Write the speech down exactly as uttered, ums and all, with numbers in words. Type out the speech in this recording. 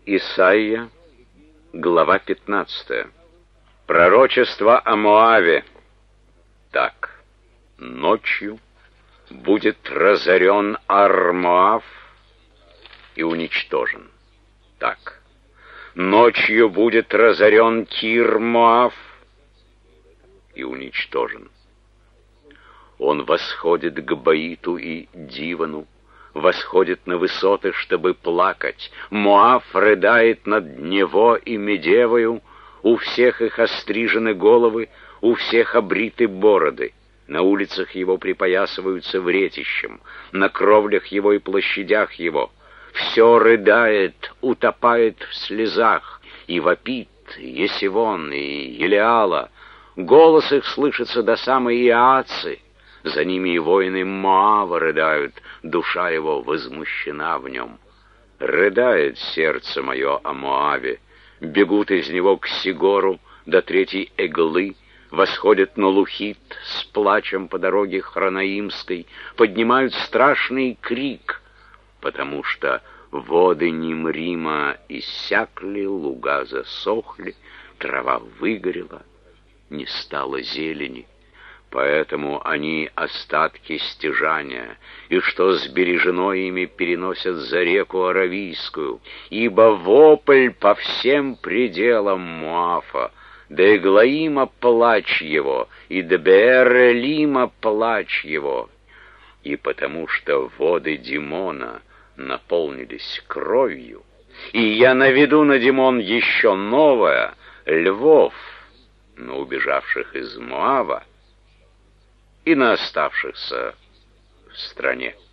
Исайя, глава пятнадцатая. Пророчество о Моаве. Так, ночью будет разорен Ар-Моав и уничтожен. Так, ночью будет разорен Кир-Моав и уничтожен. Он восходит к Баиту и Дивану, восходит на высоты, чтобы плакать. Моав рыдает над Нево и Медевою, у всех их острижены головы, у всех обриты бороды. На улицах его припоясываются вретищем, на кровлях его и площадях его. Все рыдает, утопает в слезах, и вопит Есивон и Елеала. Голос их слышится до самой Иацы. За ними и воины Моава рыдают, душа его возмущена в нем. Рыдает сердце мое о Моаве, бегут из него к Сигору до третьей Эглы, восходят на Лухит с плачем по дороге Хронаимской, поднимают страшный крик, потому что воды Нимрима иссякли, луга засохли, трава выгорела, не стало зелени. Поэтому они остатки стяжания, и что сбережено ими переносят за реку Аравийскую, ибо вопль по всем пределам Моафа, до Эглаима плач его, и до Беэр-Элима плач его, и потому что воды Димона наполнились кровью, и я наведу на Димон еще новое, львов, на убежавших из Моава, и на оставшихся в стране.